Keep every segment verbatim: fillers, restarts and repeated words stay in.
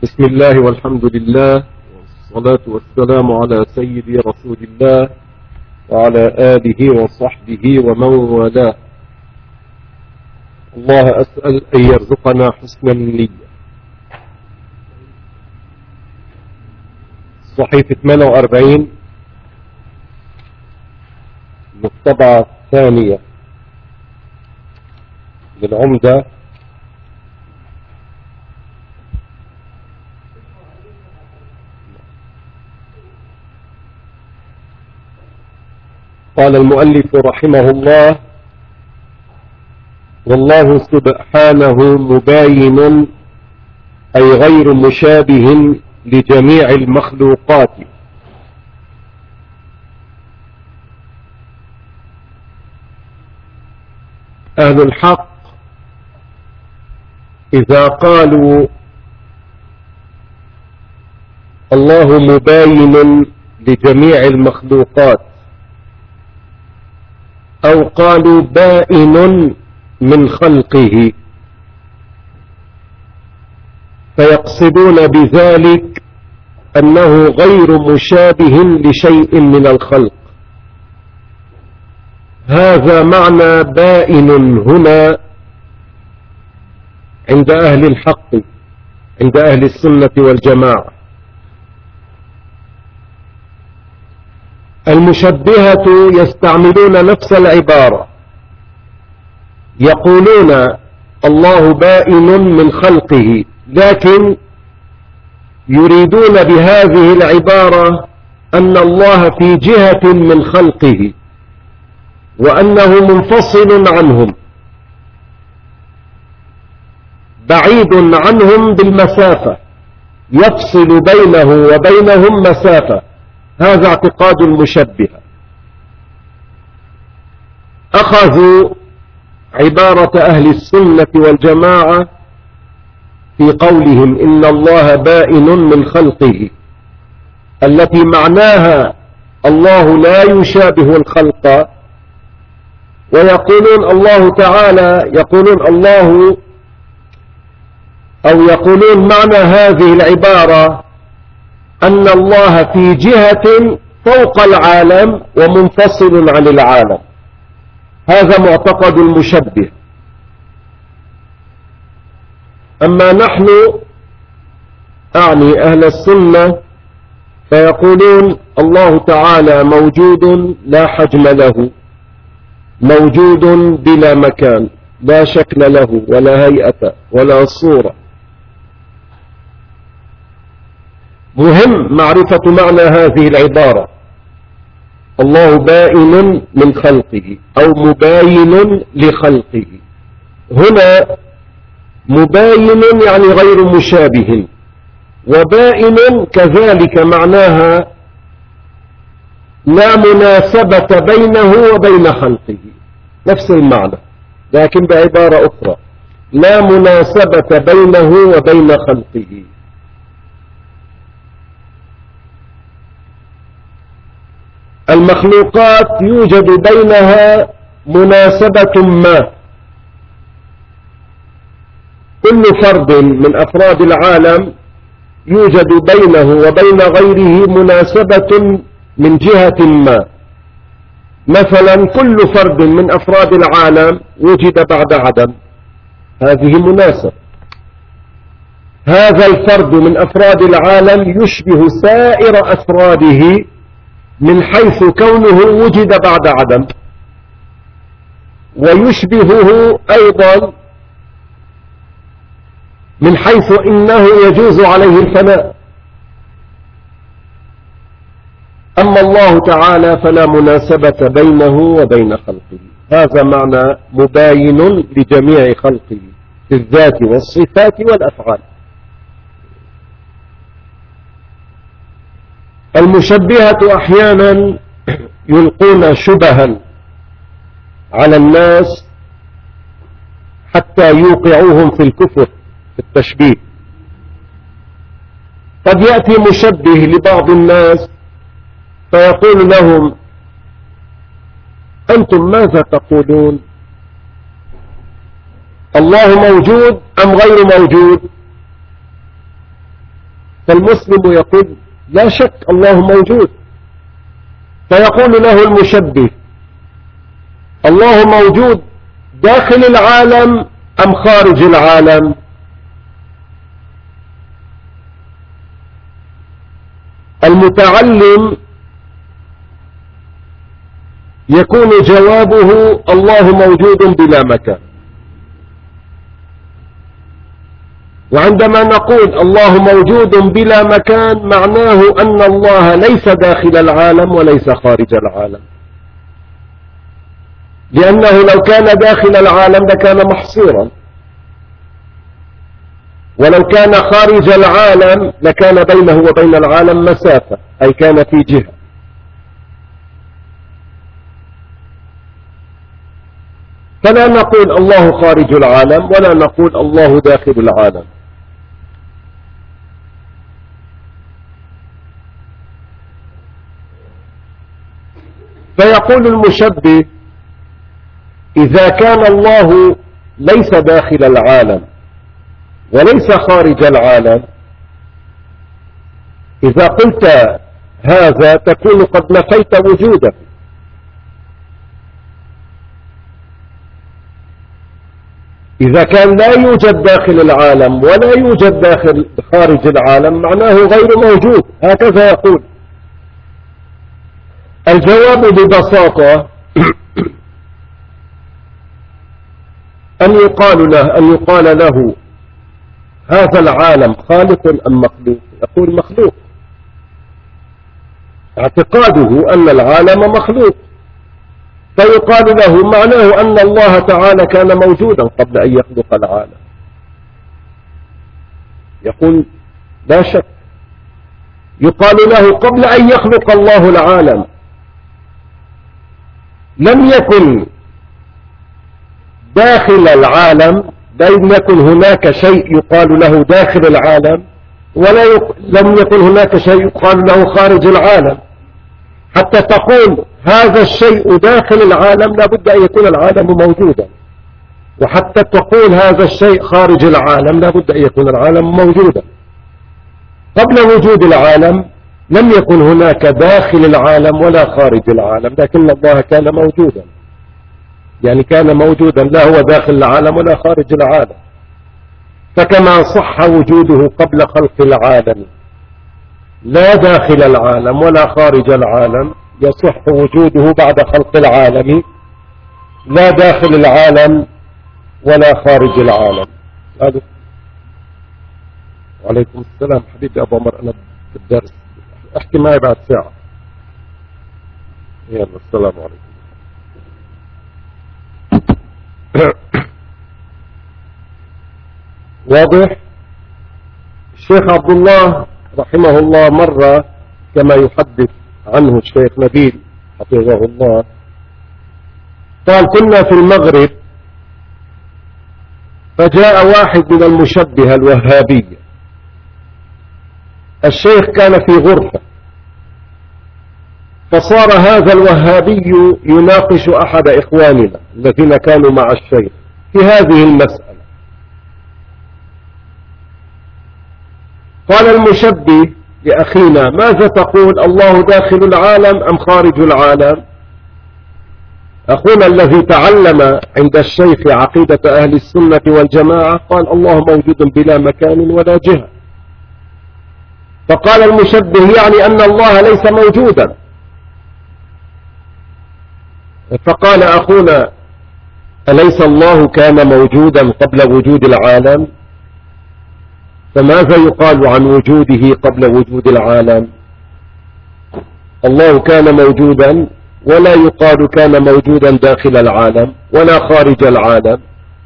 بسم الله والحمد لله والصلاة والسلام على سيدي رسول الله وعلى آله وصحبه ومن والاه. الله أسأل أن يرزقنا حسن النية. صحيفة ثمانية وأربعين الطبعة الثانية للعمدة، قال المؤلف رحمه الله: والله سبحانه مباين أي غير مشابه لجميع المخلوقات، أهل الحق إذا قالوا الله مباين لجميع المخلوقات أو قالوا بائن من خلقه، فيقصدون بذلك أنه غير مشابه لشيء من الخلق. هذا معنى بائن هنا عند أهل الحق، عند أهل السنة والجماعة. المشبهة يستعملون نفس العبارة، يقولون الله بائن من خلقه، لكن يريدون بهذه العبارة أن الله في جهة من خلقه وأنه منفصل عنهم، بعيد عنهم بالمسافة، يفصل بينه وبينهم مسافة. هذا اعتقاد المشبهة. أخذوا عبارة أهل السنة والجماعة في قولهم إن الله بائن من خلقه، التي معناها الله لا يشابه الخلق، ويقولون الله تعالى، يقولون الله أو يقولون معنى هذه العبارة أن الله في جهة فوق العالم ومنفصل عن العالم. هذا معتقد المشبه. أما نحن أعني أهل السنة فيقولون الله تعالى موجود لا حجم له، موجود بلا مكان، لا شكل له ولا هيئة ولا صورة. مهم معرفة معنى هذه العبارة، الله بائن من خلقه أو مباين لخلقه. هنا مباين يعني غير مشابه، وبائن كذلك معناها لا مناسبة بينه وبين خلقه، نفس المعنى لكن بعبارة أخرى، لا مناسبة بينه وبين خلقه. المخلوقات يوجد بينها مناسبة ما، كل فرد من أفراد العالم يوجد بينه وبين غيره مناسبة من جهة ما. مثلا كل فرد من أفراد العالم وجد بعد عدم، هذه مناسبة. هذا الفرد من أفراد العالم يشبه سائر أفراده من حيث كونه وجد بعد عدم، ويشبهه أيضا من حيث إنه يجوز عليه الفناء. أما الله تعالى فلا مناسبة بينه وبين خلقه. هذا معنى مباين لجميع خلقه في الذات والصفات والأفعال. المشبهة أحيانا يلقون شبها على الناس حتى يوقعوهم في الكفر في التشبيه. قد يأتي مشبه لبعض الناس فيقول لهم أنتم ماذا تقولون؟ الله موجود أم غير موجود؟ فالمسلم يقول لا شك الله موجود، فيقول له المشبه الله موجود داخل العالم أم خارج العالم؟ المتعلم يكون جوابه الله موجود بلا مكان. وعندما نقول الله موجود بلا مكان معناه أن الله ليس داخل العالم وليس خارج العالم، لأنه لو كان داخل العالم لكان محصورا، ولو كان خارج العالم لكان بينه وبين العالم مسافة، أي كان في جهة. فلا نقول الله خارج العالم ولا نقول الله داخل العالم. فيقول المشبه إذا كان الله ليس داخل العالم وليس خارج العالم، إذا قلت هذا تكون قد نفيت وجوده. إذا كان لا يوجد داخل العالم ولا يوجد داخل خارج العالم معناه غير موجود، هكذا يقول. الجواب ببساطة أن يقال له أن يقال له هذا العالم خالق أم مخلوق؟ يقول مخلوق، اعتقاده أن العالم مخلوق. فيقال له معناه أن الله تعالى كان موجودا قبل أن يخلق العالم. يقول لا شك. يقال له قبل أن يخلق الله العالم لم يكن داخل العالم، لم يكن هناك شيء يقال له داخل العالم، ولا يق... لم يكن هناك شيء يقال له خارج العالم. حتى تقول هذا الشيء داخل العالم لابد أن يكون العالم موجودا، وحتى تقول هذا الشيء خارج العالم لابد أن يكون العالم موجودا. قبل وجود العالم لم يكن هناك داخل العالم ولا خارج العالم، لكن الله كان موجودا، يعني كان موجودا لا هو داخل العالم ولا خارج العالم. فكما صح وجوده قبل خلق العالم لا داخل العالم ولا خارج العالم، يصح وجوده بعد خلق العالم لا داخل العالم ولا خارج العالم. هذا. وعليكم السلام حبيبي أبو عمر، أنا في الدرس، احكي معي بعد ساعة. يلا السلام عليكم. واضح؟ الشيخ عبد الله رحمه الله مرة كما يحدث عنه الشيخ نبيل حفظه الله قال كنا في المغرب فجاء واحد من المشبهة الوهابية. الشيخ كان في غرفة، فصار هذا الوهابي يناقش أحد إخواننا الذين كانوا مع الشيخ في هذه المسألة. قال المشبه لأخينا ماذا تقول، الله داخل العالم أم خارج العالم؟ أخونا الذي تعلم عند الشيخ عقيدة أهل السنة والجماعة قال الله موجود بلا مكان ولا جهة. فقال المشبه يعني أن الله ليس موجودا. فقال أخونا أليس الله كان موجودا قبل وجود العالم؟ فماذا يقال عن وجوده قبل وجود العالم؟ الله كان موجودا ولا يقال كان موجودا داخل العالم ولا خارج العالم.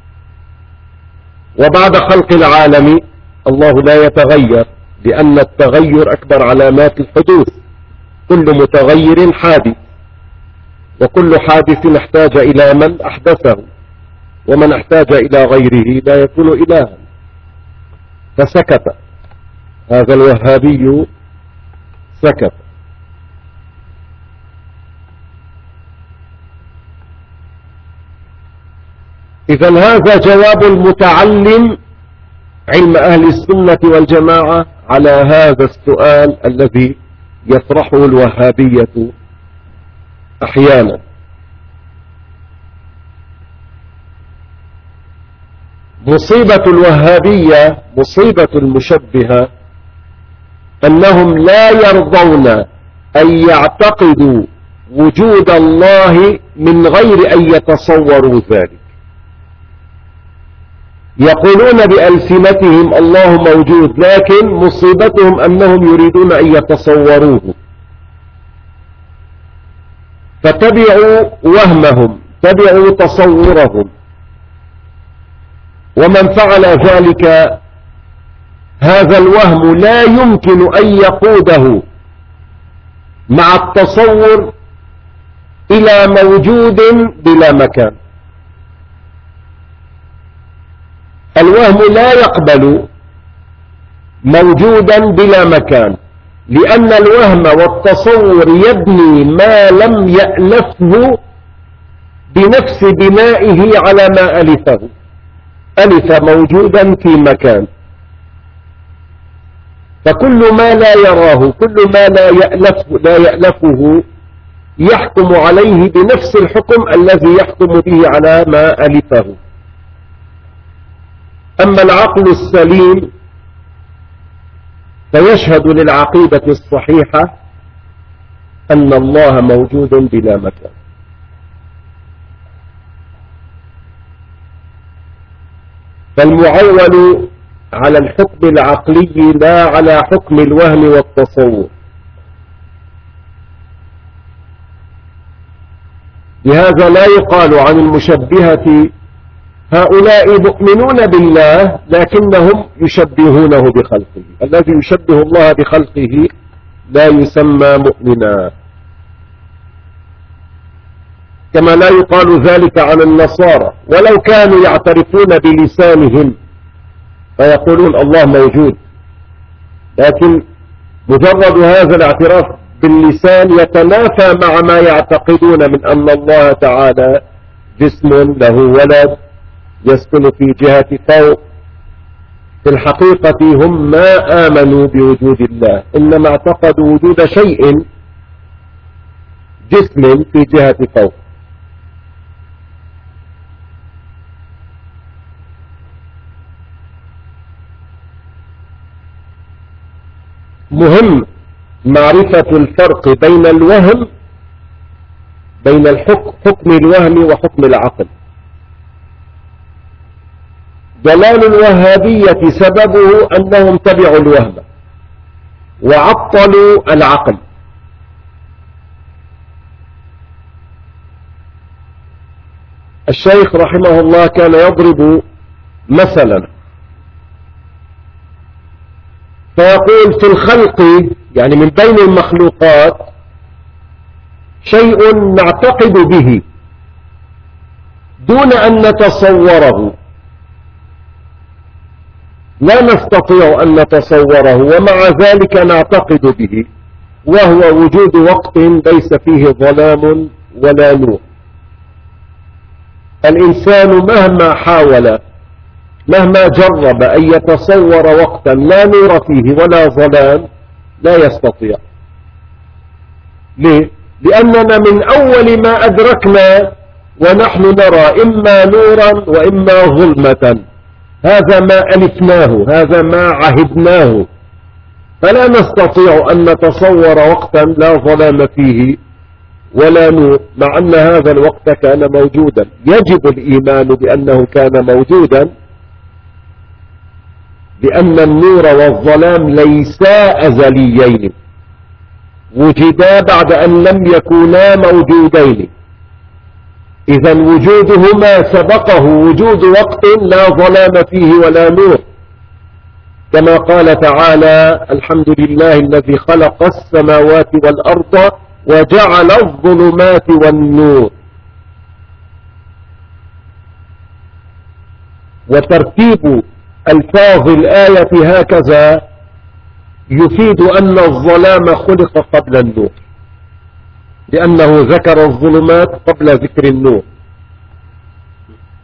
وبعد خلق العالم الله لا يتغير، لأن التغير أكبر علامات الحدوث. كل متغير حادث، وكل حادث احتاج إلى من أحدثه، ومن احتاج إلى غيره لا يكون إلها. فسكت هذا الوهابي، سكت. إذن هذا جواب المتعلم علم أهل السنة والجماعة على هذا السؤال الذي يطرحه الوهابية أحيانا. مصيبة الوهابية، مصيبة المشبهة، أنهم لا يرضون أن يعتقدوا وجود الله من غير أن يتصوروا ذلك. يقولون بألسنتهم الله موجود، لكن مصيبتهم أنهم يريدون أن يتصوروه، فتبعوا وهمهم، تبعوا تصورهم. ومن فعل ذلك هذا الوهم لا يمكن أن يقوده مع التصور إلى موجود بلا مكان. الوهم لا يقبل موجودا بلا مكان، لأن الوهم والتصور يبني ما لم يألفه بنفس بنائه على ما ألفه. ألف موجودا في مكان، فكل ما لا يراه، كل ما لا يألفه, لا يألفه يحكم عليه بنفس الحكم الذي يحكم به على ما ألفه. أما العقل السليم فيشهد للعقيدة الصحيحة أن الله موجود بلا مكان. فالمعول على الحكم العقلي لا على حكم الوهم والتصور. لهذا لا يقال عن المشبهة هؤلاء مؤمنون بالله لكنهم يشبهونه بخلقه. الذي يشبه الله بخلقه لا يسمى مؤمنا، كما لا يقال ذلك عن النصارى ولو كانوا يعترفون بلسانهم فيقولون الله موجود، لكن مجرد هذا الاعتراف باللسان يتنافى مع ما يعتقدون من أن الله تعالى جسم له ولد يسكن في جهة فوق. في الحقيقة هم ما آمنوا بوجود الله، إنما اعتقدوا وجود شيء جسم في جهة فوق. مهم معرفة الفرق بين الوهم، بين الحكم حكم الوهم وحكم العقل. ضلال الوهابية سببه أنهم تبعوا الوهم وعطلوا العقل. الشيخ رحمه الله كان يضرب مثلا فيقول في الخلق، يعني من بين المخلوقات، شيء نعتقد به دون أن نتصوره، لا نستطيع أن نتصوره ومع ذلك نعتقد به، وهو وجود وقت ليس فيه ظلام ولا نور. الإنسان مهما حاول، مهما جرب أن يتصور وقتا لا نور فيه ولا ظلام لا يستطيع. ليه؟ لأننا من أول ما أدركنا ونحن نرى إما نورا وإما ظلمة، هذا ما ألفناه، هذا ما عهدناه، فلا نستطيع أن نتصور وقتا لا ظلام فيه ولا نور، مع أن هذا الوقت كان موجودا. يجب الإيمان بأنه كان موجودا، لأن النور والظلام ليسا أزليين، وجدا بعد أن لم يكونا موجودين. إذا وجودهما سبقه وجود وقت لا ظلام فيه ولا نور، كما قال تعالى: الحمد لله الذي خلق السماوات والأرض وجعل الظلمات والنور. وترتيب ألفاظ الآية هكذا يفيد أن الظلام خلق قبل النور، لأنه ذكر الظلمات قبل ذكر النور.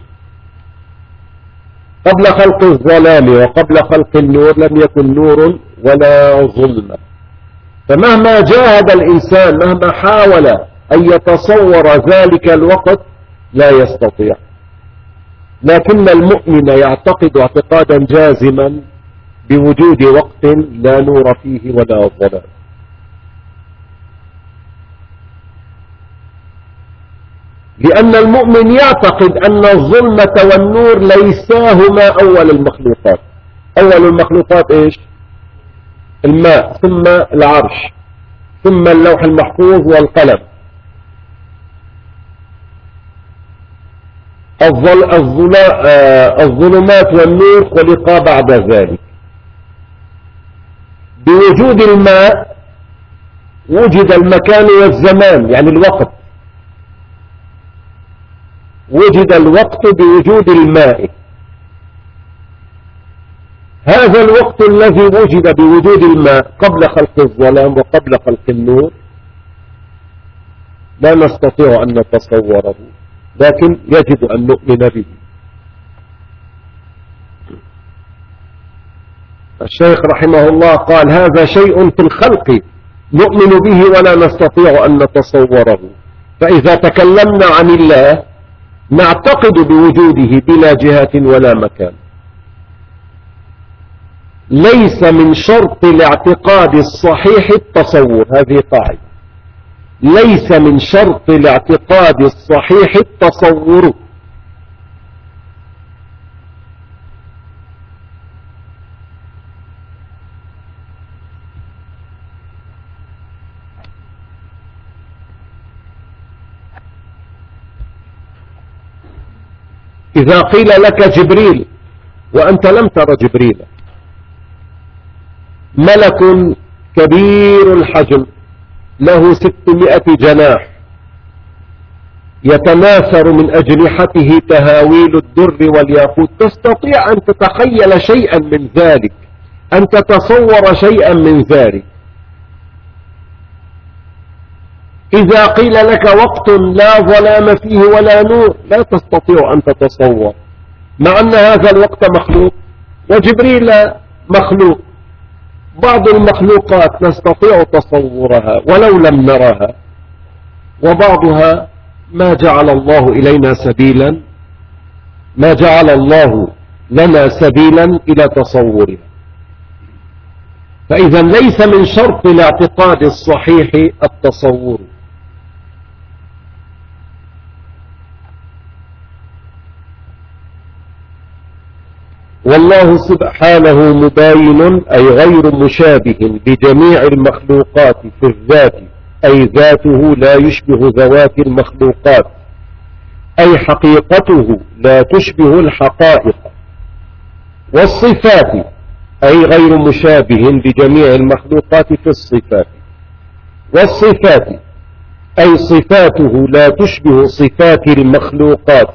قبل خلق الظلام وقبل خلق النور لم يكن نور ولا ظلمة. فمهما جاهد الإنسان، مهما حاول أن يتصور ذلك الوقت، لا يستطيع. لكن المؤمن يعتقد اعتقادا جازما بوجود وقت لا نور فيه ولا ظلام. لأن المؤمن يعتقد أن الظلمة والنور ليساهما أول المخلوقات. أول المخلوقات إيش؟ الماء، ثم العرش، ثم اللوح المحفوظ والقلم. الظلمات والنور خلقا بعد ذلك. بوجود الماء وجد المكان والزمان، يعني الوقت. وجد الوقت بوجود الماء. هذا الوقت الذي وجد بوجود الماء قبل خلق الظلام وقبل خلق النور لا نستطيع أن نتصوره، لكن يجب أن نؤمن به. الشيخ رحمه الله قال: هذا شيء في الخلق نؤمن به ولا نستطيع أن نتصوره. فإذا تكلمنا عن الله نعتقد بوجوده بلا جهة ولا مكان. ليس من شرط الاعتقاد الصحيح التصور، هذه قاعدة. ليس من شرط الاعتقاد الصحيح التصور. إذا قيل لك جبريل وأنت لم تر جبريل، ملك كبير الحجم له ستمائة جناح يتناثر من أجنحته تهاويل الدر والياقوت، تستطيع أن تتخيل شيئا من ذلك، أن تتصور شيئا من ذلك. إذا قيل لك وقت لا ظلام فيه ولا نور لا تستطيع أن تتصور، مع أن هذا الوقت مخلوق وجبريل مخلوق. بعض المخلوقات نستطيع تصورها ولو لم نرها، وبعضها ما جعل الله إلينا سبيلا، ما جعل الله لنا سبيلا إلى تصورها. فإذا ليس من شرط الاعتقاد الصحيح التصور. والله سبحانه مباين أي غير مشابه لجميع المخلوقات في الذات، أي ذاته لا يشبه ذوات المخلوقات، أي حقيقته لا تشبه الحقائق. والصفات أي غير مشابه لجميع المخلوقات في الصفات. والصفات أي صفاته لا تشبه صفات المخلوقات.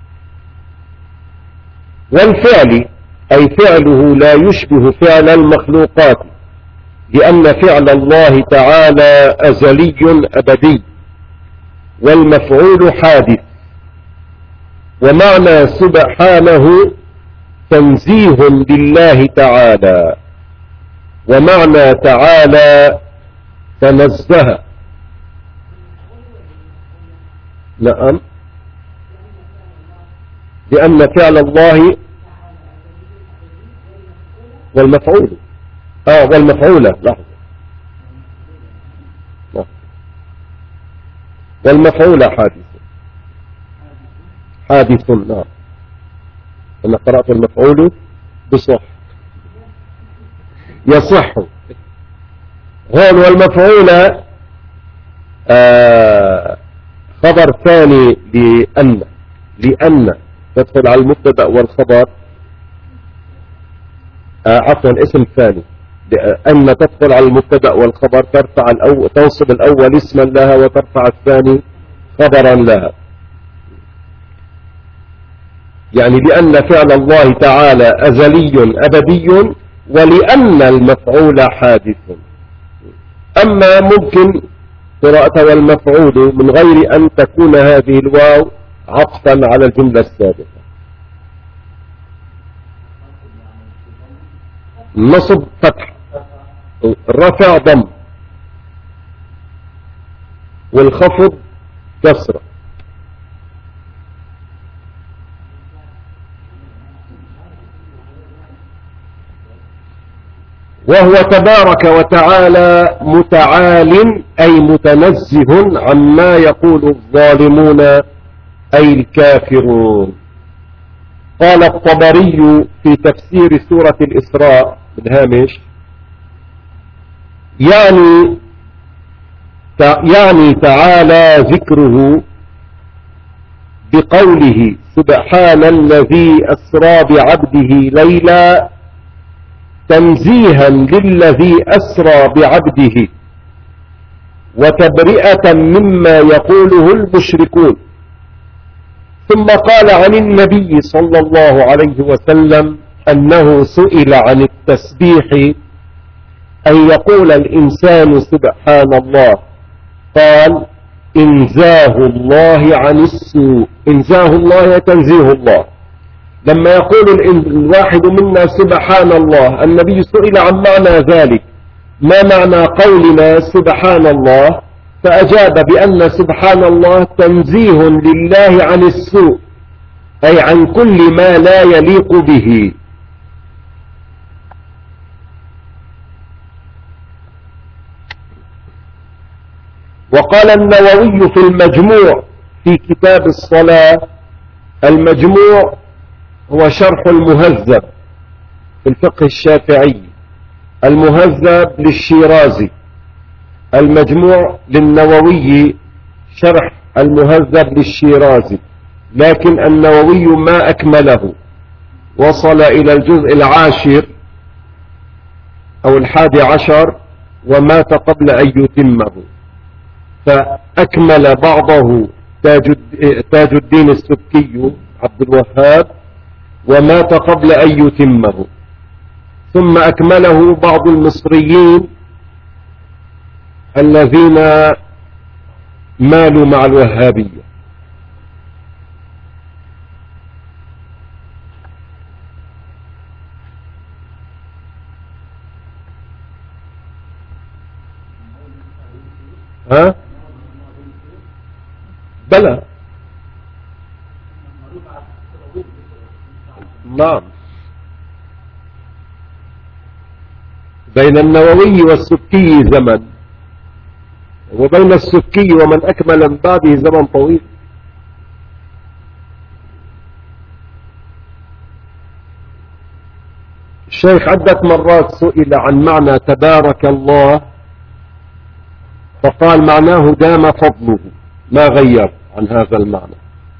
والفعل أي فعله لا يشبه فعل المخلوقات، لأن فعل الله تعالى أزلي أبدي، والمفعول حادث. ومعنى سبحانه تنزيه لله تعالى، ومعنى تعالى تنزه. نعم، لأن فعل الله والمفعول اه والمفعولة لحظة والمفعولة حادث حادث نعم. أنا قرأت المفعول بصح يصح. هون والمفعولة آه خبر ثاني لأن لأن تدخل على المبتدأ والخبر، آه عفوا اسم ثاني، أن تدخل على المبتدأ والخبر، ترفع الأول، تنصب الأول اسما لها وترفع الثاني خبرا لها. يعني لأن فعل الله تعالى أزلي أبدي، ولأن المفعول حادث. أما ممكن قراءة والمفعول من غير أن تكون هذه الواو عطفا على الجملة السابقة. نصب فتح الرفع ضم والخفض كسرة. وهو تبارك وتعالى متعال أي متنزه عما يقول الظالمون أي الكافرون. قال الطبري في تفسير سورة الإسراء بالهامش يعني يعني تعالى ذكره بقوله سبحان الذي أسرى بعبده ليلا تنزيها للذي أسرى بعبده وتبرئة مما يقوله المشركون. ثم قال عن النبي صلى الله عليه وسلم أنه سئل عن التسبيح أن يقول الإنسان سبحان الله قال إنزاه الله عن السوء. إنزاه الله تنزيه الله. لما يقول الواحد منا سبحان الله النبي سئل عن معنى ذلك ما معنى قولنا سبحان الله فأجاب بأن سبحان الله تنزيه لله عن السوء أي عن كل ما لا يليق به. وقال النووي في المجموع في كتاب الصلاة المجموع هو شرح المهذب في الفقه الشافعي، المهذب للشيرازي، المجموع للنووي شرح المهذب للشيرازي، لكن النووي ما أكمله، وصل إلى الجزء العاشر أو الحادي عشر ومات قبل أن يتمه، فأكمل بعضه تاج الدين السبكي عبد الوهاب ومات قبل أن يتمه، ثم أكمله بعض المصريين الذين مالوا مع الوهابية. ها بلى نعم. بين النووي والسبكي زمن، وبين السبكي ومن أكمل من بعده زمن طويل. الشيخ عدة مرات سئل عن معنى تبارك الله فقال معناه دام فضله، ما غير عن هذا المعنى.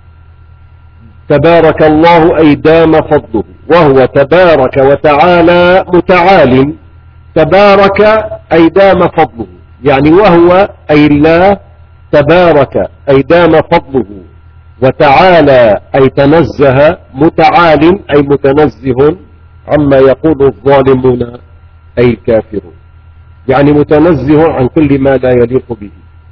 تبارك الله أي دام فضله، وهو تبارك وتعالى متعال. تبارك أي دام فضله، يعني وهو أي الله تبارك أي دام فضله، وتعالى أي تنزه، متعال أي متنزه عما يقول الظالمون أي الكافرون، يعني متنزه عن كل ما لا يليق به.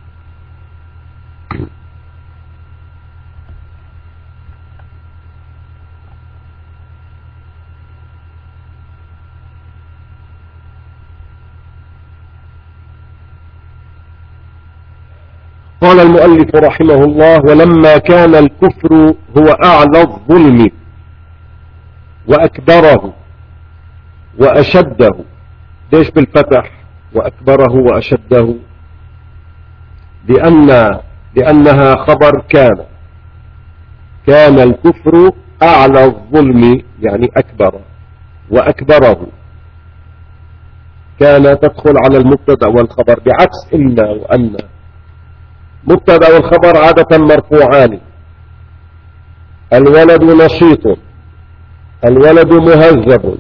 قال المؤلف رحمه الله ولما كان الكفر هو أعلى الظلم وأكبره وأشده. ليش بالفتح وأكبره وأشده؟ لأن لأنها خبر كان كان الكفر أعلى الظلم يعني أكبر، وأكبره كان تدخل على المبتدا والخبر بعكس إن وأن. مبتدا والخبر عادة مرفوعان. الولد نشيط، الولد مهذب،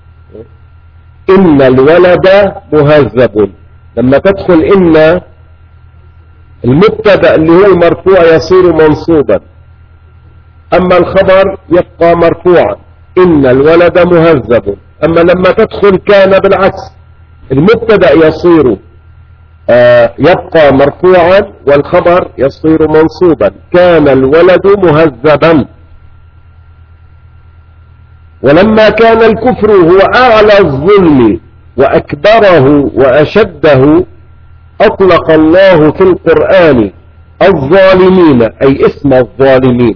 إن الولد مهذب. لما تدخل إن المبتدا اللي هو المرفوع يصير منصوبا، أما الخبر يبقى مرفوعا، إن الولد مهذب. أما لما تدخل كان بالعكس، المبتدا يصير آه يبقى مرفوعا والخبر يصير منصوبا. كان الولد مهذبا. ولما كان الكفر هو أعلى الظلم وأكبره وأشده أطلق الله في القرآن الظالمين أي اسم الظالمين،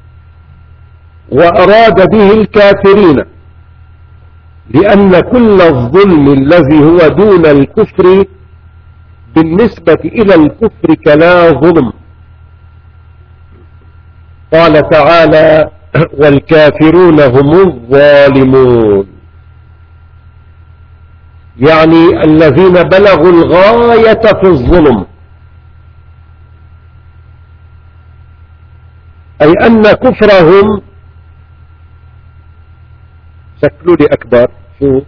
وأراد به الكافرين، لأن كل الظلم الذي هو دون الكفر بالنسبة إلى الكفر كلا ظلم. قال تعالى والكافرون هم الظالمون، يعني الذين بلغوا الغاية في الظلم، أي أن كفرهم شكلوا لي أكبر شو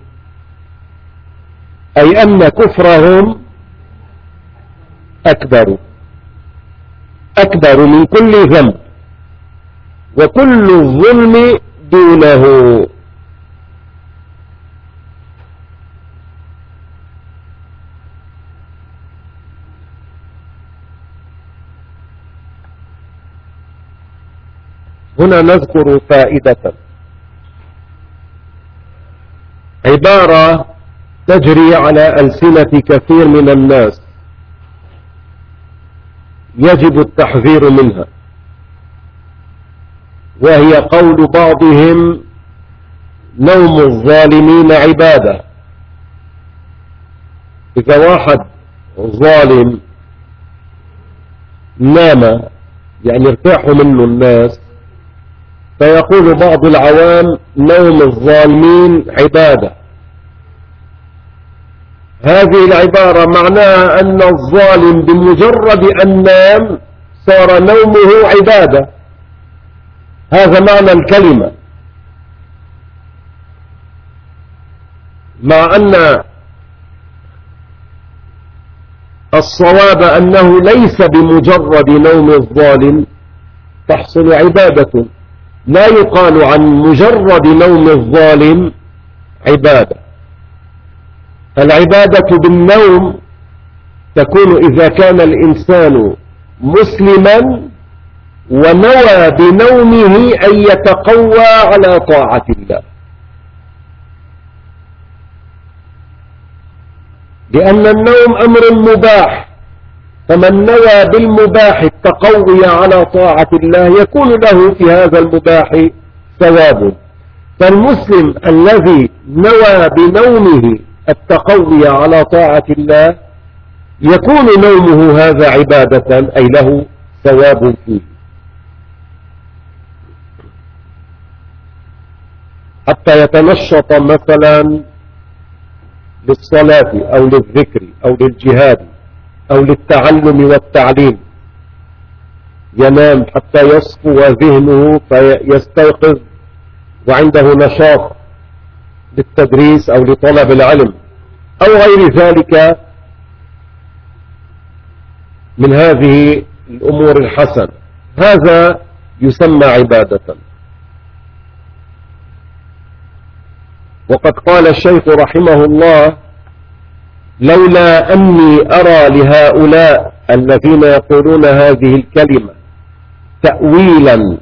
أي أن كفرهم أكبر أكبر من كل ذنب، وكل الظلم دونه. هنا نذكر فائدة، عبارة تجري على ألسنة كثير من الناس يجب التحذير منها، وهي قول بعضهم نوم الظالمين عبادة. إذا واحد ظالم نام يعني ارتاحوا منه الناس، فيقول بعض العوام نوم الظالمين عبادة. هذه العبارة معناها أن الظالم بمجرد أن نام صار نومه عبادة، هذا معنى الكلمة، مع أن الصواب أنه ليس بمجرد نوم الظالم تحصل عبادة، لا يقال عن مجرد نوم الظالم عبادة. العبادة بالنوم تكون إذا كان الإنسان مسلما ونوى بنومه أن يتقوى على طاعة الله، لأن النوم أمر مباح، فمن نوى بالمباح التقوي على طاعة الله يكون له في هذا المباح ثواب. فالمسلم الذي نوى بنومه التقوي على طاعة الله يكون نومه هذا عبادة، أي له ثواب فيه، حتى يتنشط مثلا للصلاة أو للذكر أو للجهاد أو للتعلم والتعليم، ينام حتى يصفو ذهنه فيستيقظ وعنده نشاط للتدريس أو لطلب العلم أو غير ذلك من هذه الأمور الحسنة، هذا يسمى عبادة. وقد قال الشيخ رحمه الله لولا أني أرى لهؤلاء الذين يقولون هذه الكلمة تأويلا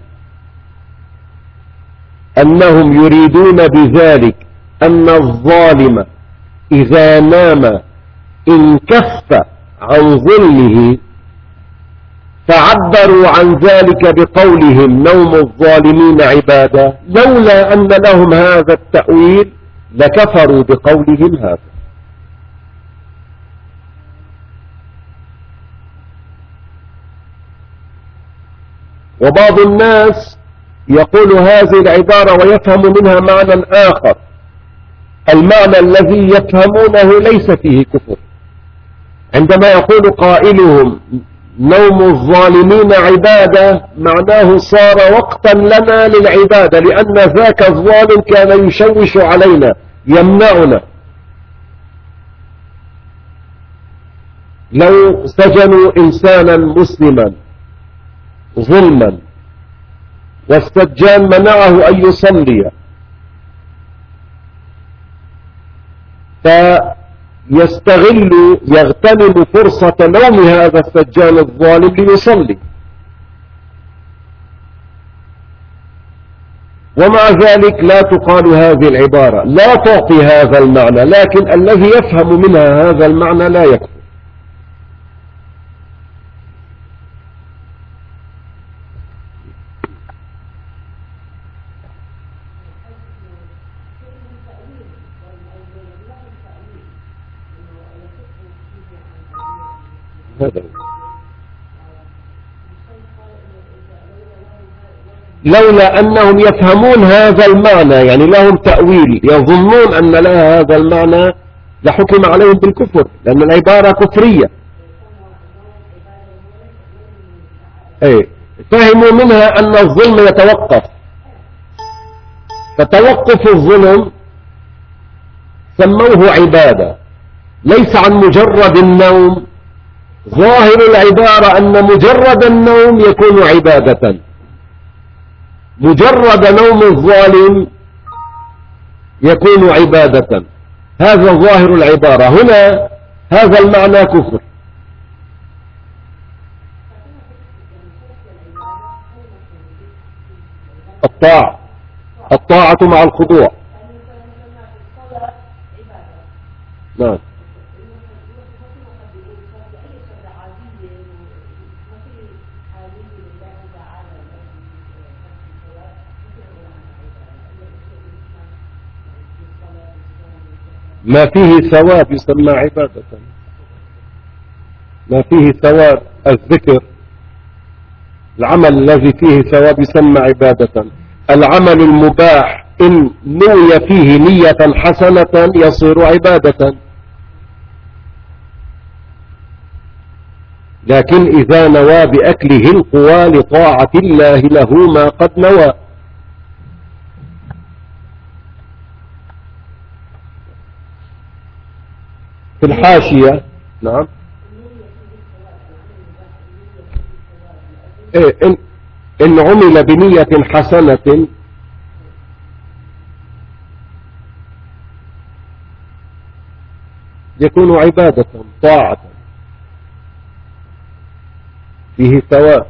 أنهم يريدون بذلك أن الظالم إذا نام انكف عن ظلمه، فعبروا عن ذلك بقولهم نوم الظالمين عبادة، لولا أن لهم هذا التأويل لكفروا بقولهم هذا. وبعض الناس يقول هذه العبارة ويفهم منها معنى آخر، المعنى الذي يفهمونه ليس فيه كفر. عندما يقول قائلهم نوم الظالمين عبادة معناه صار وقتا لنا للعبادة، لأن ذاك الظالم كان يشوش علينا يمنعنا. لو سجنوا إنسانا مسلما ظلما والسجان منعه أن يصلي، فيستغل يغتنم فرصة نوم هذا السجان الظالم ليصلي، ومع ذلك لا تقال هذه العبارة، لا تعطي هذا المعنى، لكن الذي يفهم منها هذا المعنى لا يكفر. هذا لولا أنهم يفهمون هذا المعنى، يعني لهم تأويل يظنون أن لها هذا المعنى، لحكم عليهم بالكفر، لأن العبارة كفرية. أي فهموا منها أن الظلم يتوقف، فتوقف الظلم سموه عبادة، ليس عن مجرد النوم. ظاهر العبارة أن مجرد النوم يكون عبادة، مجرد نوم الظالم يكون عبادة، هذا ظاهر العبارة. هنا هذا المعنى كفر. الطاعة الطاعة مع الخضوع. نعم. ما فيه ثواب يسمى عبادة، ما فيه ثواب الذكر، العمل الذي فيه ثواب يسمى عبادة. العمل المباح إن نوي فيه نية حسنة يصير عبادة، لكن إذا نوى بأكله القوى لطاعة الله له ما قد نوى. في الحاشية. نعم. إيه إن, إن عمل بنية حسنة يكون عبادة طاعة فيه ثواب.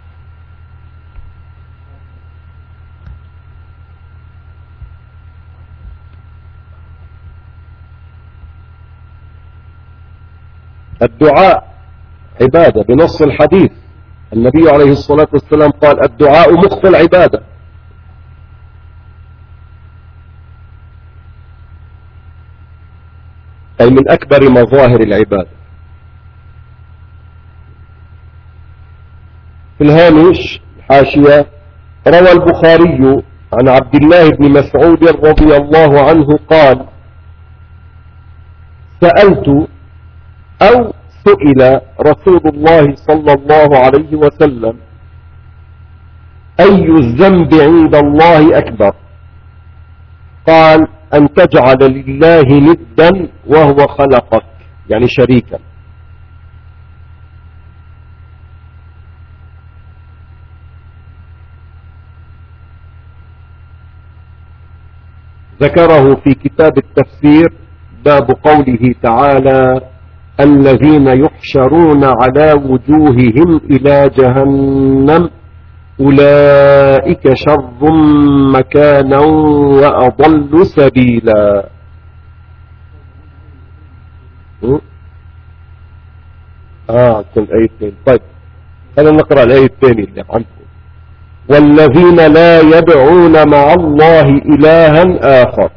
الدعاء عبادة بنص الحديث، النبي عليه الصلاة والسلام قال الدعاء مخ العبادة. أي من أكبر مظاهر العبادة. في الهامش حاشية: روى البخاري عن عبد الله بن مسعود رضي الله عنه قال: سألت أو سئل رسول الله صلى الله عليه وسلم أي الذنب عند الله أكبر؟ قال: أن تجعل لله ندا وهو خلقك، يعني شريكا. ذكره في كتاب التفسير باب قوله تعالى: الذين يحشرون على وجوههم إلى جهنم أولئك شر مكانا وأضل سبيلا. آه الآية الثانية. طيب خلينا نقرأ الآية الثانية اللي عندكم: والذين لا يدعون مع الله إلها آخر.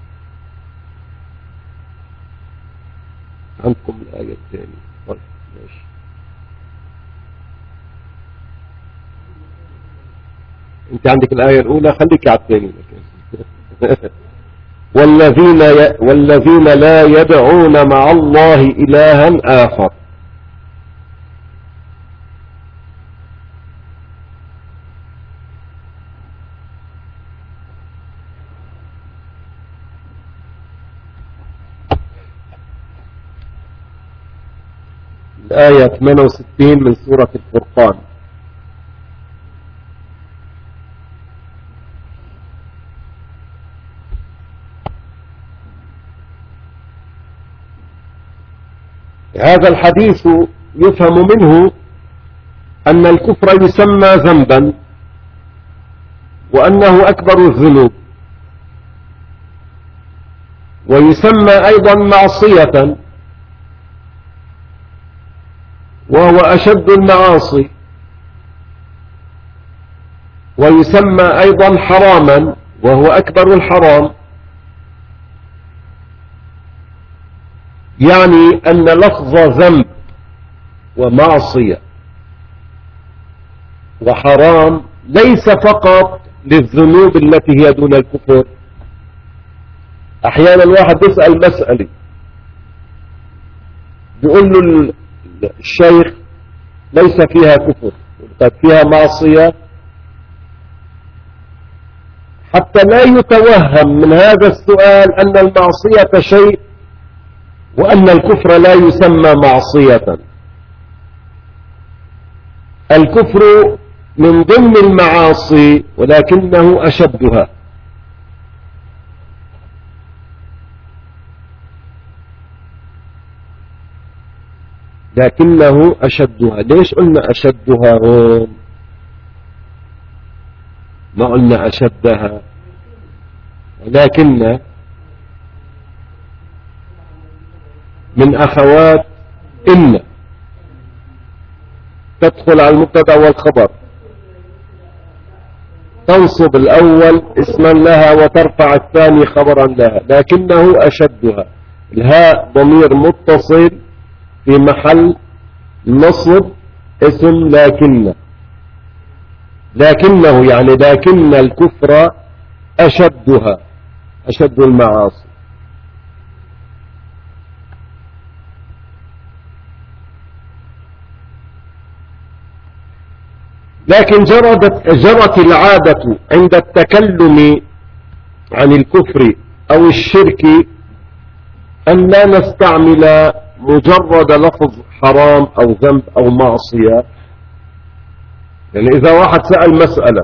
عندكم الآية الثانية. طيب ماشي. انت عندك الآية الأولى، خليك على الثانية. والذين ي... والذين لا يدعون مع الله إلها آخر. الآية ثمانية وستين من سورة الفرقان: هذا الحديث يفهم منه أن الكفر يسمى ذنبا وأنه أكبر الذنوب، ويسمى أيضا معصية وهو أشد المعاصي، ويسمى أيضا حراما وهو أكبر الحرام. يعني أن لفظ ذنب ومعصية وحرام ليس فقط للذنوب التي هي دون الكفر. أحيانا واحد يسأل مسألة بيقول له الشيخ ليس فيها كفر، قد فيها معصية، حتى لا يتوهم من هذا السؤال أن المعصية شيء وأن الكفر لا يسمى معصية. الكفر من ضمن المعاصي ولكنه أشدها. لكنه أشدها. ليش قلنا أشدها هون؟ ما قلنا أشدها، ولكن من أخوات إن تدخل على المبتدأ والخبر، تنصب الأول اسما لها وترفع الثاني خبرا لها. لكنه أشدها. الهاء ضمير متصل في محل نصب اسم لكن. لكنه يعني لكن الكفر أشدها، أشد المعاصي. لكن جرت, جرت العادة عند التكلم عن الكفر أو الشرك أن لا نستعمل مجرد لفظ حرام أو ذنب أو معصية. يعني إذا واحد سأل مسألة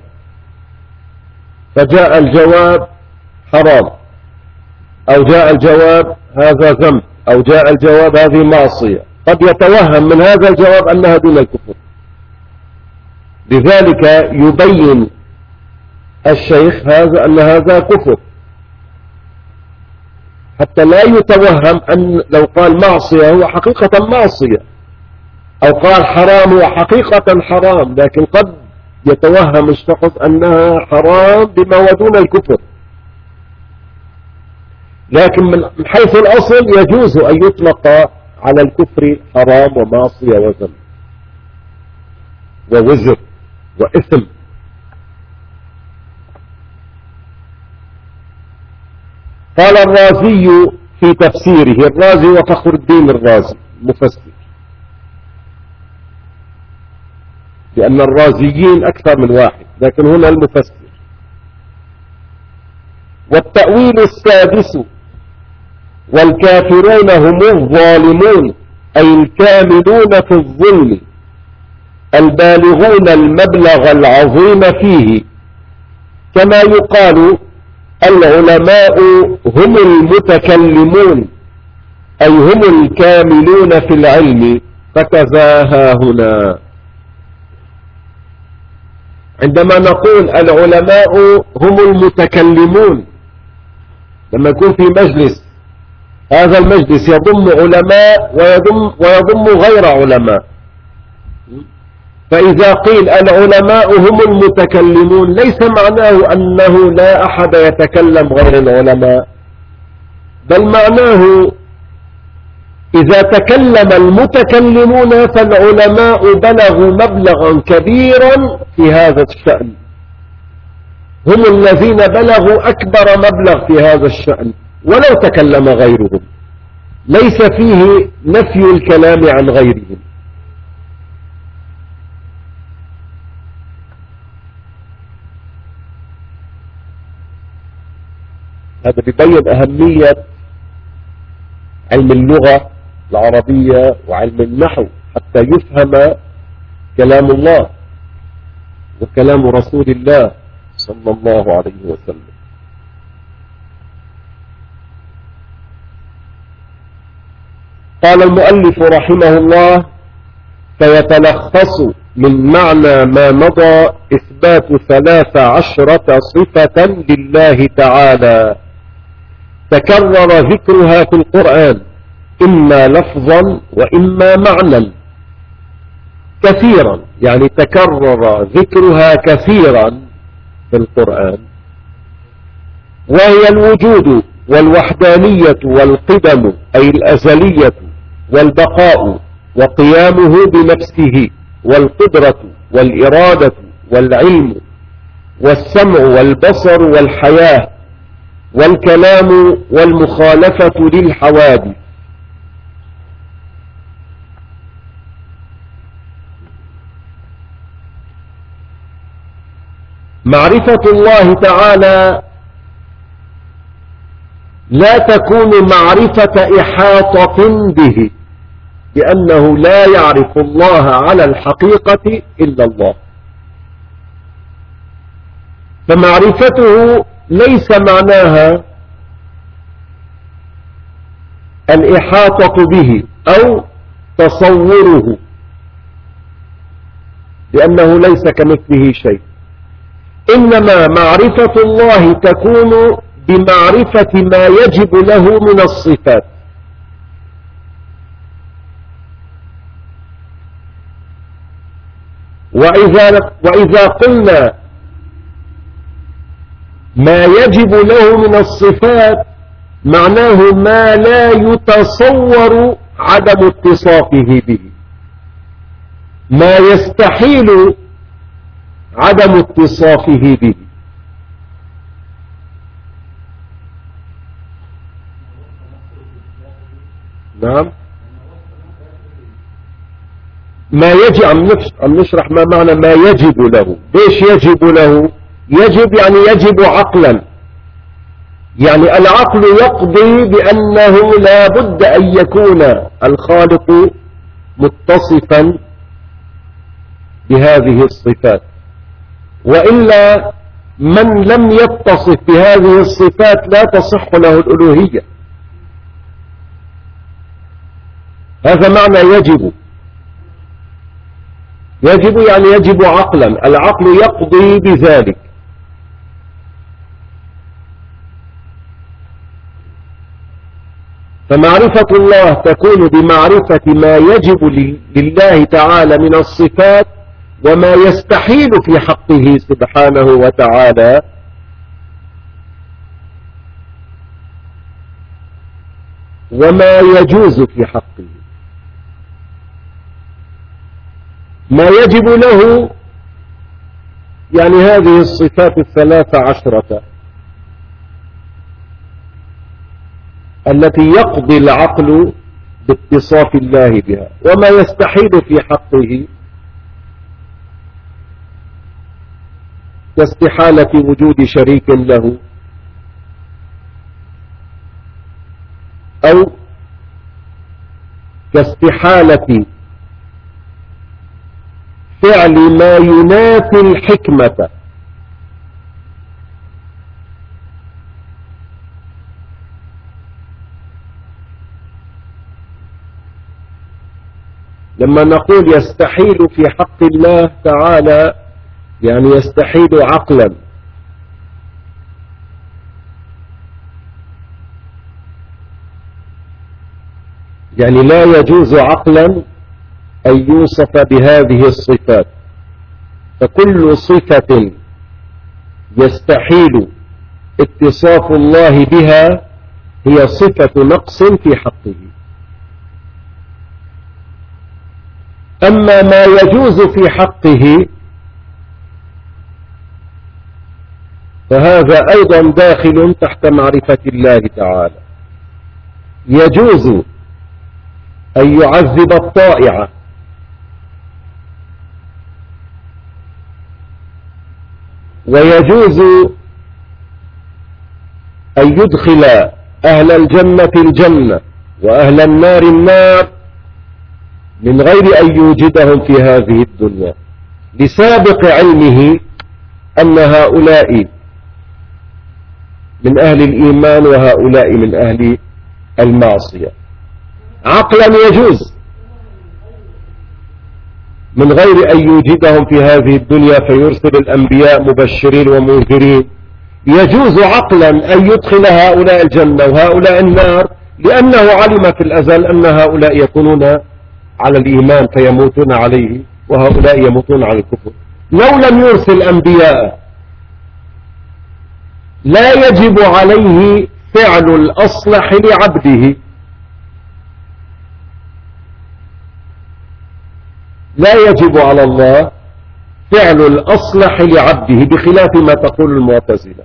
فجاء الجواب حرام، أو جاء الجواب هذا ذنب، أو جاء الجواب هذه معصية، قد يتوهم من هذا الجواب أنها دون الكفر. لذلك يبين الشيخ هذا أن هذا كفر، حتى لا يتوهم أن لو قال معصية هو حقيقة معصية، أو قال حرام هو حقيقة حرام، لكن قد يتوهم الشخص أنها حرام بما هو دون الكفر. لكن من حيث الأصل يجوز أن يطلق على الكفر حرام ومعصية وذنب ووزر وإثم. قال الرازي في تفسيره، الرازي وفخر الدين الرازي مفسر، لأن الرازيين أكثر من واحد، لكن هنا المفسر. والتأويل السادس: والكافرون هم الظالمون، أي الكاملون في الظلم، البالغون المبلغ العظيم فيه. كما يقال العلماء هم المتكلمون، أي هم الكاملون في العلم، فكذاها هنا. عندما نقول العلماء هم المتكلمون، لما يكون في مجلس، هذا المجلس يضم علماء ويضم, ويضم غير علماء، فإذا قيل العلماء هم المتكلمون ليس معناه أنه لا أحد يتكلم غير العلماء، بل معناه إذا تكلم المتكلمون فالعلماء بلغوا مبلغا كبيرا في هذا الشأن، هم الذين بلغوا أكبر مبلغ في هذا الشأن ولو تكلم غيرهم، ليس فيه نفي الكلام عن غيرهم. هذا بيبين أهمية علم اللغة العربية وعلم النحو حتى يفهم كلام الله وكلام رسول الله صلى الله عليه وسلم. قال المؤلف رحمه الله: فيتلخص من معنى ما مضى إثبات ثلاث عشرة صفة لله تعالى تكرر ذكرها في القرآن إما لفظا وإما معنى كثيرا، يعني تكرر ذكرها كثيرا في القرآن، وهي الوجود والوحدانية والقدم أي الأزلية والبقاء وقيامه بنفسه والقدرة والإرادة والعلم والسمع والبصر والحياة والكلام والمخالفة للحوادث. معرفة الله تعالى لا تكون معرفة إحاطة به، لأنه لا يعرف الله على الحقيقة إلا الله، فمعرفته ليس معناها الإحاطة به أو تصوره، لأنه ليس كمثله شيء، إنما معرفة الله تكون بمعرفة ما يجب له من الصفات. وإذا, وإذا قلنا ما يجب له من الصفات معناه ما لا يتصور عدم اتصافه به، ما يستحيل عدم اتصافه به. نعم، ما يجب أن نشرح ما معنى ما يجب له. ليش يجب له؟ يجب يعني يجب عقلا، يعني العقل يقضي بأنه لا بد أن يكون الخالق متصفا بهذه الصفات، وإلا من لم يتصف بهذه الصفات لا تصح له الألوهية. هذا معنى يجب. يجب يعني يجب عقلا، العقل يقضي بذلك. فمعرفة الله تكون بمعرفة ما يجب لله تعالى من الصفات وما يستحيل في حقه سبحانه وتعالى، وما يجوز في حقه. ما يجب له يعني هذه الصفات الثلاث عشرة التي يقضي العقل باتصاف الله بها، وما يستحيل في حقه كاستحالة وجود شريك له، أو كاستحالة فعل ما ينافي الحكمة. لما نقول يستحيل في حق الله تعالى يعني يستحيل عقلا، يعني لا يجوز عقلا أن يوصف بهذه الصفات. فكل صفة يستحيل اتصاف الله بها هي صفة نقص في حقه. أما ما يجوز في حقه فهذا أيضا داخل تحت معرفة الله تعالى. يجوز أن يعذب الطائع، ويجوز أن يدخل أهل الجنة الجنة وأهل النار النار من غير أن يوجدهم في هذه الدنيا، لسابق علمه أن هؤلاء من أهل الإيمان وهؤلاء من أهل المعصية. عقلا يجوز، من غير أن يوجدهم في هذه الدنيا فيرسل الأنبياء مبشرين ومنذرين. يجوز عقلا أن يدخل هؤلاء الجنة وهؤلاء النار، لأنه علم في الأزل أن هؤلاء يكونون على الإيمان فيموتون عليه وهؤلاء يموتون على الكفر. لو لم يرسل أنبياء لا يجب عليه فعل الأصلح لعبده، لا يجب على الله فعل الأصلح لعبده، بخلاف ما تقول المعتزلة.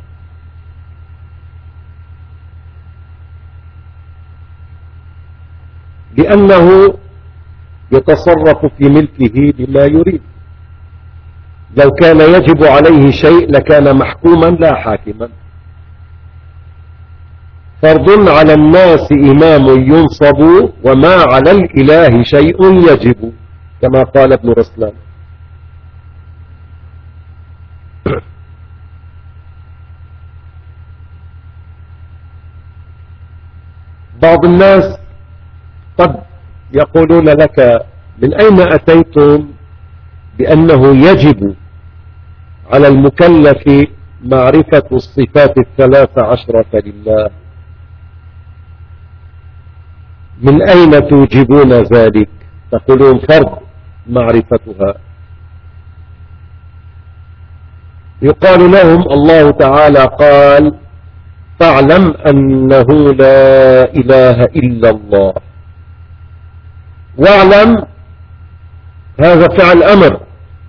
لأنه يتصرف في ملكه بما يريد. لو كان يجب عليه شيء لكان محكوما لا حاكما. فرض على الناس إمام ينصب وما على الإله شيء يجب، كما قال ابن رسلان. بعض الناس قد يقولون لك من أين أتيتم بأنه يجب على المكلف معرفة الصفات الثلاث عشرة لله؟ من أين توجبون ذلك؟ تقولون فرض معرفتها. يقال لهم الله تعالى قال فاعلم أنه لا إله إلا الله. واعلم هذا فعل أمر،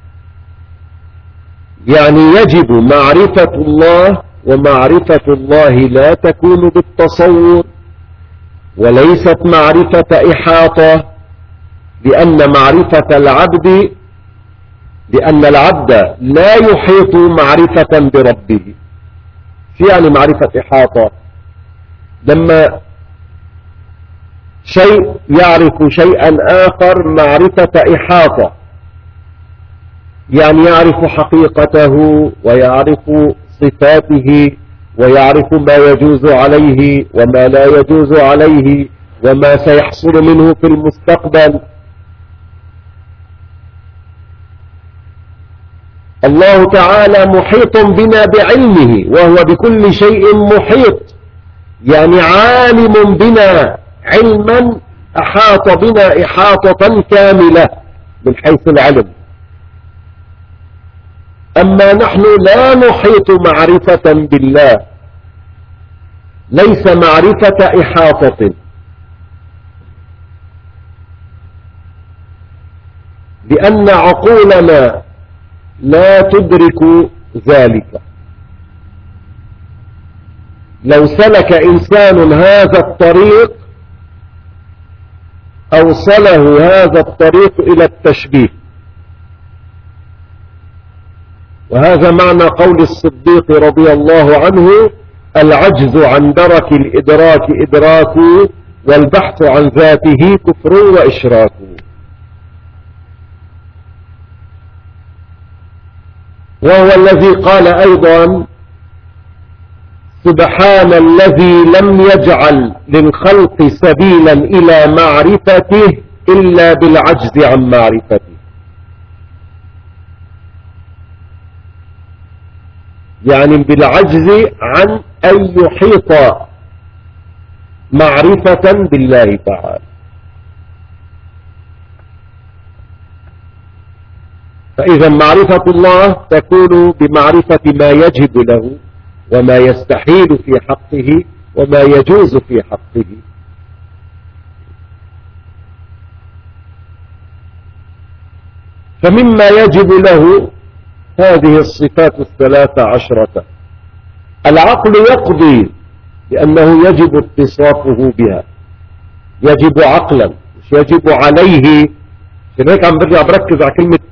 يعني يجب معرفة الله، ومعرفة الله لا تكون بالتصور وليست معرفة إحاطة، لأن معرفة العبد لأن العبد لا يحيط معرفة بربه. في يعني معرفة إحاطة لما شيء يعرف شيئا آخر معرفة إحاطة، يعني يعرف حقيقته ويعرف صفاته ويعرف ما يجوز عليه وما لا يجوز عليه وما سيحصل منه في المستقبل. الله تعالى محيط بنا بعلمه وهو بكل شيء محيط، يعني عالم بنا علما أحاط بنا إحاطة كاملة من حيث العلم. أما نحن لا نحيط معرفة بالله، ليس معرفة إحاطة، لأن عقولنا لا تدرك ذلك. لو سلك إنسان هذا الطريق أوصله هذا الطريق إلى التشبيه، وهذا معنى قول الصديق رضي الله عنه العجز عن درك الإدراك إدراك والبحث عن ذاته كفر وإشراك. وهو الذي قال أيضا سبحان الذي لم يجعل للخلق سبيلا إلى معرفته إلا بالعجز عن معرفته. يعني بالعجز عن أن يحيط معرفة بالله تعالى. فإذا معرفة الله تكون بمعرفة ما يجب له وما يستحيل في حقه وما يجوز في حقه. فمما يجب له هذه الصفات الثلاث عشرة. العقل يقضي لأنه يجب اتصافه بها، يجب عقلا مش يجب عليه. عشان هيك عم برجع بركز على كلمة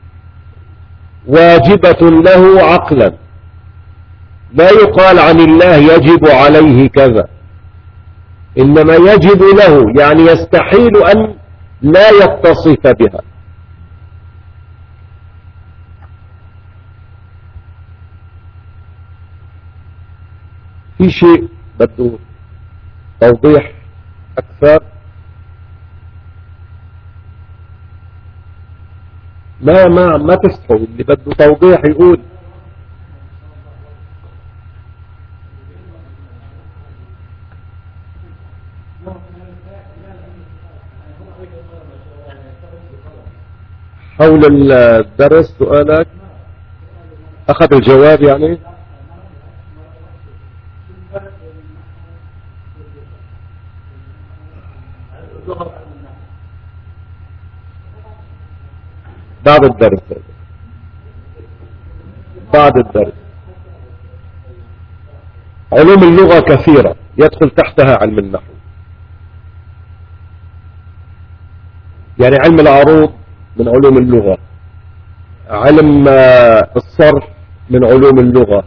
واجبة له عقلا. لا يقال عن الله يجب عليه كذا، إنما يجب له يعني يستحيل أن لا يتصف بها. في شيء بده توضيح أكثر. ما ما ما تصحوا، اللي بده توضيح يقول. حول الدرس سؤالك أخذ الجواب يعني. بعد الدرس بعد الدرس علوم اللغة كثيرة يدخل تحتها علم النحو، يعني علم العروض من علوم اللغة، علم الصرف من علوم اللغة،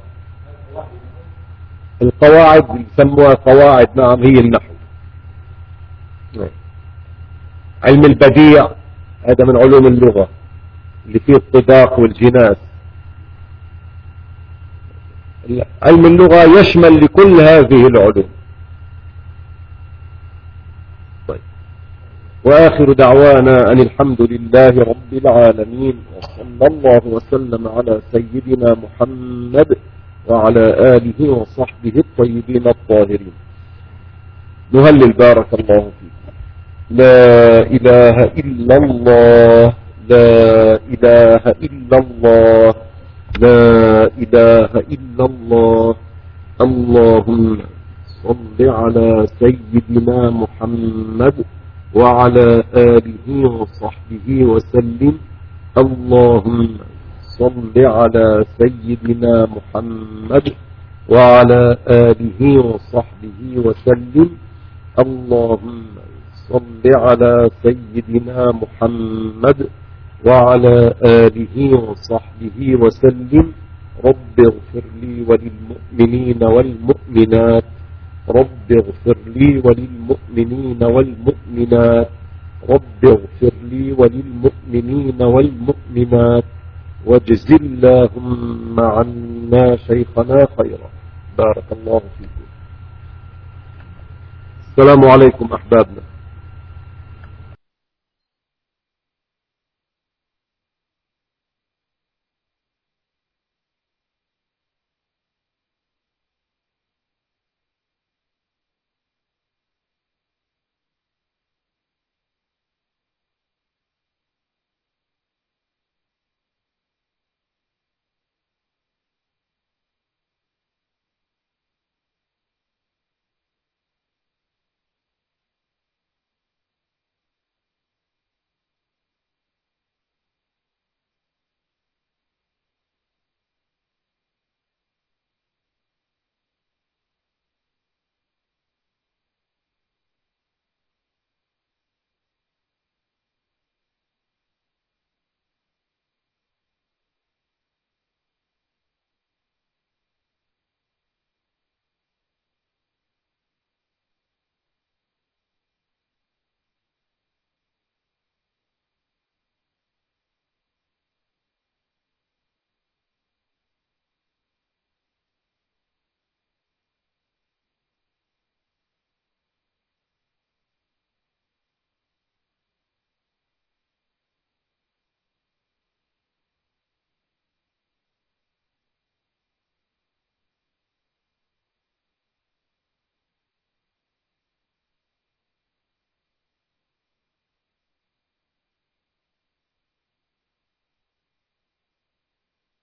القواعد يسموها قواعد، نعم هي النحو. علم البديع هذا من علوم اللغة اللي فيه الطباق والجناس. علم اللغة يشمل لكل هذه العلوم. طيب، وآخر دعوانا أن الحمد لله رب العالمين، وصلى الله وسلم على سيدنا محمد وعلى آله وصحبه الطيبين الطاهرين. نهلل بارك الله فيك. لا إله إلا الله، لا إله إلا الله، لا إله إلا الله. اللهم صل على سيدنا محمد وعلى آله وصحبه وسلم. اللهم صل على سيدنا محمد وعلى آله وصحبه وسلم. اللهم صل على سيدنا محمد وعلى آله وصحبه وسلم. رب اغفر لي وللمؤمنين والمؤمنات، رب اغفر لي وللمؤمنين والمؤمنات، رب اغفر لي وللمؤمنين والمؤمنات، واجز اللهم عنا شيخنا خيرا. بارك الله فيكم. السلام عليكم أحبابنا.